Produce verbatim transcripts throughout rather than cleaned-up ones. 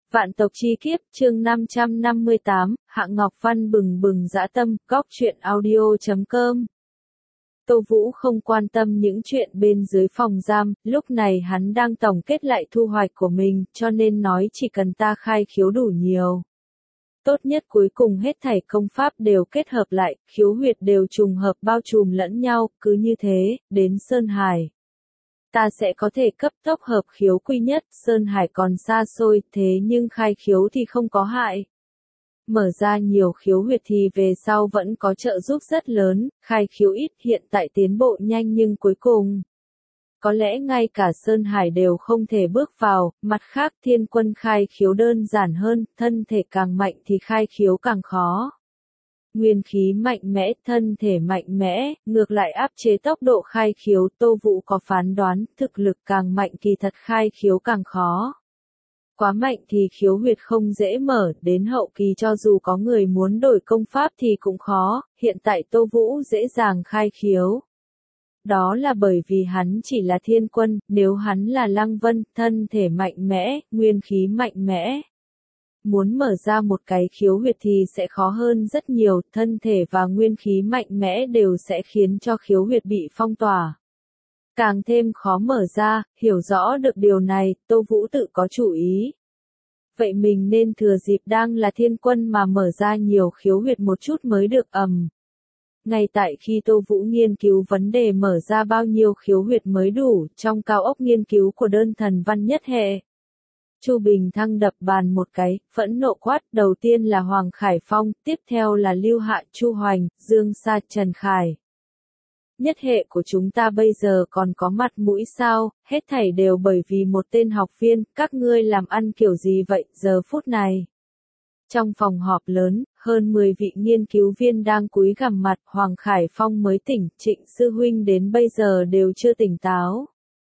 Vạn tộc chi kiếp, chương năm trăm năm mươi tám, Hạng Ngọc Văn bừng bừng dã tâm, góc truyện audio chấm com. Tô Vũ không quan tâm những chuyện bên dưới phòng giam, lúc này hắn đang tổng kết lại thu hoạch của mình, cho nên nói chỉ cần ta khai khiếu đủ nhiều. Tốt nhất cuối cùng hết thảy công pháp đều kết hợp lại, khiếu huyệt đều trùng hợp bao trùm lẫn nhau, cứ như thế, đến Sơn Hải. Ta sẽ có thể cấp tốc hợp khiếu quy nhất, Sơn Hải còn xa xôi, thế nhưng khai khiếu thì không có hại. Mở ra nhiều khiếu huyệt thì về sau vẫn có trợ giúp rất lớn, khai khiếu ít hiện tại tiến bộ nhanh nhưng cuối cùng. Có lẽ ngay cả Sơn Hải đều không thể bước vào, mặt khác Thiên Quân khai khiếu đơn giản hơn, thân thể càng mạnh thì khai khiếu càng khó. Nguyên khí mạnh mẽ, thân thể mạnh mẽ, ngược lại áp chế tốc độ khai khiếu. Tô Vũ có phán đoán, thực lực càng mạnh kỳ thật khai khiếu càng khó. Quá mạnh thì khiếu huyệt không dễ mở, đến hậu kỳ cho dù có người muốn đổi công pháp thì cũng khó, hiện tại Tô Vũ dễ dàng khai khiếu. Đó là bởi vì hắn chỉ là Thiên Quân, nếu hắn là Lăng Vân, thân thể mạnh mẽ, nguyên khí mạnh mẽ. Muốn mở ra một cái khiếu huyệt thì sẽ khó hơn rất nhiều, thân thể và nguyên khí mạnh mẽ đều sẽ khiến cho khiếu huyệt bị phong tỏa. Càng thêm khó mở ra, hiểu rõ được điều này, Tô Vũ tự có chủ ý. Vậy mình nên thừa dịp đang là Thiên Quân mà mở ra nhiều khiếu huyệt một chút mới được ầm. Ngay tại khi Tô Vũ nghiên cứu vấn đề mở ra bao nhiêu khiếu huyệt mới đủ, trong cao ốc nghiên cứu của đơn thần văn nhất hệ. Chu Bình Thăng đập bàn một cái, phẫn nộ quát, đầu tiên là Hoàng Khải Phong, tiếp theo là Lưu Hạ, Chu Hoành, Dương Sa, Trần Khải. Nhất hệ của chúng ta bây giờ còn có mặt mũi sao, hết thảy đều bởi vì một tên học viên, các ngươi làm ăn kiểu gì vậy, giờ phút này. Trong phòng họp lớn, hơn mười vị nghiên cứu viên đang cúi gằm mặt, Hoàng Khải Phong mới tỉnh, Trịnh sư huynh đến bây giờ đều chưa tỉnh táo.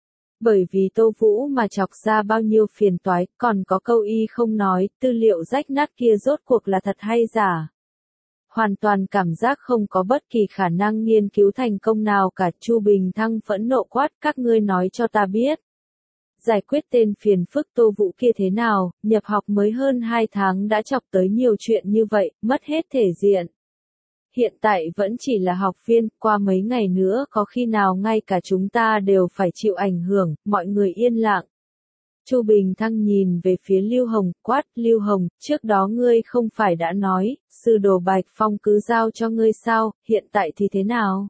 Bởi vì Tô Vũ mà chọc ra bao nhiêu phiền toái, còn có câu y không nói, tư liệu rách nát kia rốt cuộc là thật hay giả. Hoàn toàn cảm giác không có bất kỳ khả năng nghiên cứu thành công nào cả. Chu Bình Thăng phẫn nộ quát, các ngươi nói cho ta biết. Giải quyết tên phiền phức Tô Vũ kia thế nào, nhập học mới hơn hai tháng đã chọc tới nhiều chuyện như vậy, mất hết thể diện. Hiện tại vẫn chỉ là học viên, qua mấy ngày nữa có khi nào ngay cả chúng ta đều phải chịu ảnh hưởng, mọi người yên lặng. Chu Bình Thăng nhìn về phía Lưu Hồng, quát, Lưu Hồng, trước đó ngươi không phải đã nói, sư đồ Bạch Phong cứ giao cho ngươi sao, hiện tại thì thế nào?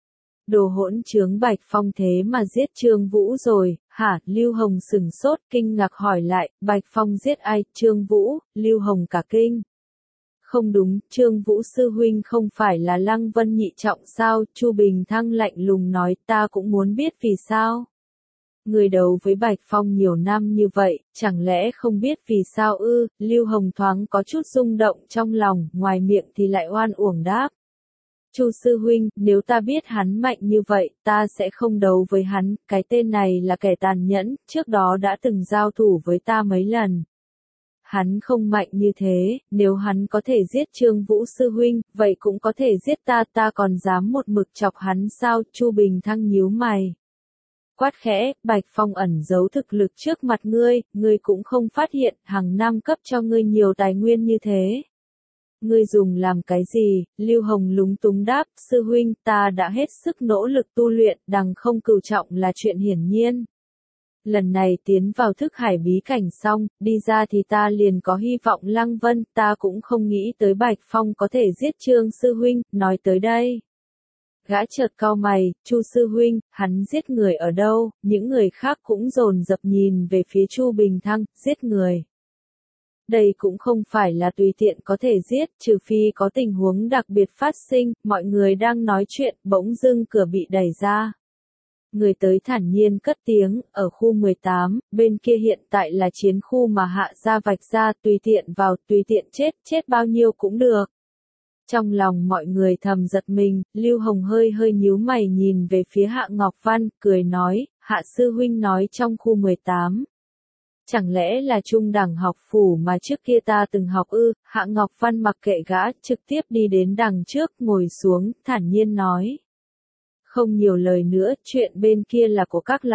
Đồ hỗn trướng Bạch Phong thế mà giết Trương Vũ rồi, hả? Lưu Hồng sửng sốt, kinh ngạc hỏi lại, Bạch Phong giết ai? Trương Vũ. Lưu Hồng cả kinh. Không đúng, Trương Vũ sư huynh không phải là Lăng Vân nhị trọng sao? Chu Bình Thăng lạnh lùng nói, ta cũng muốn biết vì sao. Người đấu với Bạch Phong nhiều năm như vậy, chẳng lẽ không biết vì sao ư? Lưu Hồng thoáng có chút rung động trong lòng, ngoài miệng thì lại oan uổng đáp. Chu sư huynh, nếu ta biết hắn mạnh như vậy, ta sẽ không đấu với hắn, cái tên này là kẻ tàn nhẫn, trước đó đã từng giao thủ với ta mấy lần. Hắn không mạnh như thế, nếu hắn có thể giết Trương Vũ sư huynh, vậy cũng có thể giết ta, ta còn dám một mực chọc hắn sao? Chu Bình Thăng nhíu mày. Quát khẽ, Bạch Phong ẩn giấu thực lực trước mặt ngươi, ngươi cũng không phát hiện, hàng năm cấp cho ngươi nhiều tài nguyên như thế. Ngươi dùng làm cái gì? Lưu Hồng lúng túng đáp, sư huynh, ta đã hết sức nỗ lực tu luyện, đằng không cửu trọng là chuyện hiển nhiên. Lần này tiến vào thức hải bí cảnh xong, đi ra thì ta liền có hy vọng. Lăng Vân, ta cũng không nghĩ tới Bạch Phong có thể giết Trương sư huynh, nói tới đây. Gã chợt cau mày, Chu sư huynh, hắn giết người ở đâu? Những người khác cũng dồn dập nhìn về phía Chu Bình Thăng, giết người. Đây cũng không phải là tùy tiện có thể giết, trừ phi có tình huống đặc biệt phát sinh, mọi người đang nói chuyện, bỗng dưng cửa bị đẩy ra. Người tới thản nhiên cất tiếng, ở khu mười tám, bên kia hiện tại là chiến khu mà Hạ gia vạch ra, tùy tiện vào, tùy tiện chết, chết bao nhiêu cũng được. Trong lòng mọi người thầm giật mình, Lưu Hồng hơi hơi nhíu mày nhìn về phía Hạ Ngọc Văn, cười nói, Hạ sư huynh nói trong khu mười tám. Chẳng lẽ là trung đẳng học phủ mà trước kia ta từng học ư? Hạ Ngọc Văn mặc kệ gã, trực tiếp đi đến đằng trước, ngồi xuống, thản nhiên nói. Không nhiều lời nữa, chuyện bên kia là của các lão,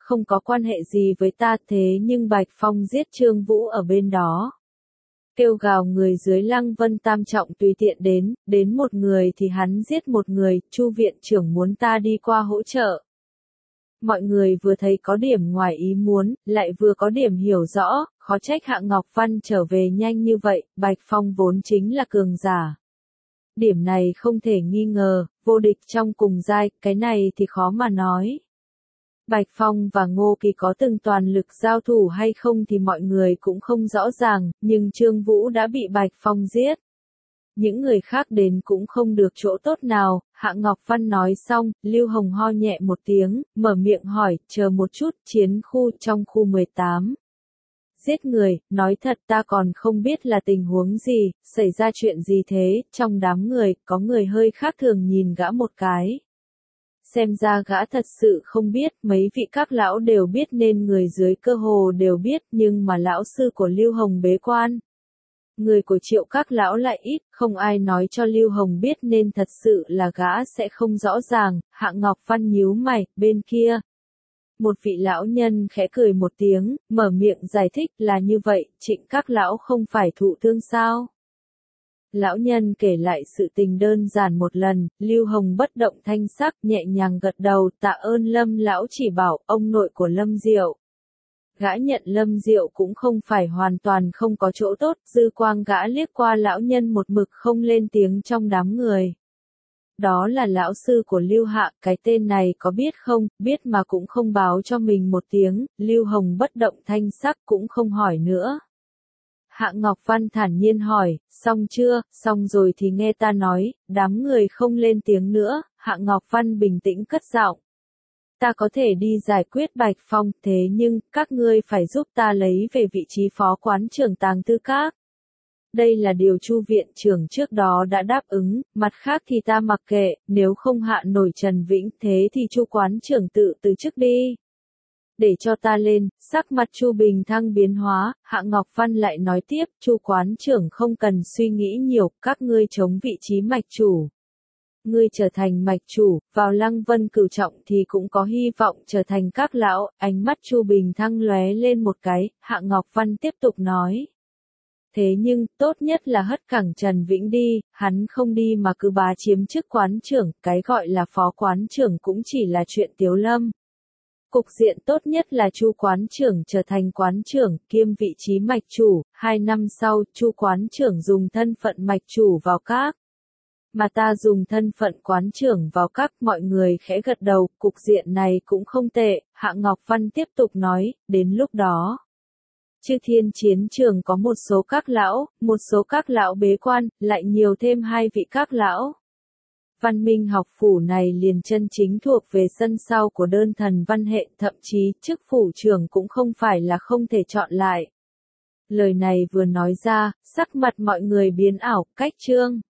không có quan hệ gì với ta, thế nhưng Bạch Phong giết Trương Vũ ở bên đó. Kêu gào người dưới Lăng Vân Tam Trọng tùy tiện đến, đến một người thì hắn giết một người, Chu viện trưởng muốn ta đi qua hỗ trợ. Mọi người vừa thấy có điểm ngoài ý muốn, lại vừa có điểm hiểu rõ, khó trách Hạ Ngọc Văn trở về nhanh như vậy, Bạch Phong vốn chính là cường giả. Điểm này không thể nghi ngờ, vô địch trong cùng giai, cái này thì khó mà nói. Bạch Phong và Ngô Kỳ có từng toàn lực giao thủ hay không thì mọi người cũng không rõ ràng, nhưng Trương Vũ đã bị Bạch Phong giết. Những người khác đến cũng không được chỗ tốt nào, Hạ Ngọc Văn nói xong, Lưu Hồng ho nhẹ một tiếng, mở miệng hỏi, chờ một chút, chiến khu trong khu mười tám. Giết người, nói thật ta còn không biết là tình huống gì, xảy ra chuyện gì thế, trong đám người, có người hơi khác thường nhìn gã một cái. Xem ra gã thật sự không biết, mấy vị các lão đều biết nên người dưới cơ hồ đều biết, nhưng mà lão sư của Lưu Hồng bế quan. Người của Triệu các lão lại ít, không ai nói cho Lưu Hồng biết nên thật sự là gã sẽ không rõ ràng, Hạ Ngọc Văn nhíu mày, bên kia. Một vị lão nhân khẽ cười một tiếng, mở miệng giải thích là như vậy, Trịnh các lão không phải thụ thương sao? Lão nhân kể lại sự tình đơn giản một lần, Lưu Hồng bất động thanh sắc, nhẹ nhàng gật đầu, tạ ơn Lâm lão chỉ bảo, ông nội của Lâm Diệu. Gã nhận Lâm Diệu cũng không phải hoàn toàn không có chỗ tốt, dư quang gã liếc qua lão nhân một mực không lên tiếng trong đám người. Đó là lão sư của Lưu Hạ, cái tên này có biết không, biết mà cũng không báo cho mình một tiếng, Lưu Hồng bất động thanh sắc cũng không hỏi nữa. Hạ Ngọc Văn thản nhiên hỏi, xong chưa, xong rồi thì nghe ta nói, đám người không lên tiếng nữa, Hạ Ngọc Văn bình tĩnh cất giọng. Ta có thể đi giải quyết Bạch Phong, thế nhưng, các ngươi phải giúp ta lấy về vị trí phó quán trưởng Tàng Tư Các. Đây là điều Chu viện trưởng trước đó đã đáp ứng, mặt khác thì ta mặc kệ, nếu không hạ nổi Trần Vĩnh thế thì Chu quán trưởng tự từ chức đi. Để cho ta lên, sắc mặt Chu Bình Thăng biến hóa, Hạ Ngọc Văn lại nói tiếp, Chu quán trưởng không cần suy nghĩ nhiều, các ngươi chống vị trí mạch chủ. Ngươi trở thành mạch chủ, vào Lăng Vân cửu trọng thì cũng có hy vọng trở thành các lão, ánh mắt Chu Bình Thăng lóe lên một cái, Hạ Ngọc Văn tiếp tục nói. Thế nhưng, tốt nhất là hất cẳng Trần Vĩnh đi, hắn không đi mà cứ bá chiếm chức quán trưởng, cái gọi là phó quán trưởng cũng chỉ là chuyện tiếu lâm. Cục diện tốt nhất là Chu quán trưởng trở thành quán trưởng, kiêm vị trí mạch chủ, hai năm sau, Chu quán trưởng dùng thân phận mạch chủ vào các. Mà ta dùng thân phận quán trưởng vào các, mọi người khẽ gật đầu, cục diện này cũng không tệ, Hạ Ngọc Văn tiếp tục nói, đến lúc đó. Chư Thiên chiến trường có một số các lão, một số các lão bế quan, lại nhiều thêm hai vị các lão. Văn Minh học phủ này liền chân chính thuộc về sân sau của đơn thần văn hệ, thậm chí chức phủ trưởng cũng không phải là không thể chọn lại. Lời này vừa nói ra, sắc mặt mọi người biến ảo, cách trương.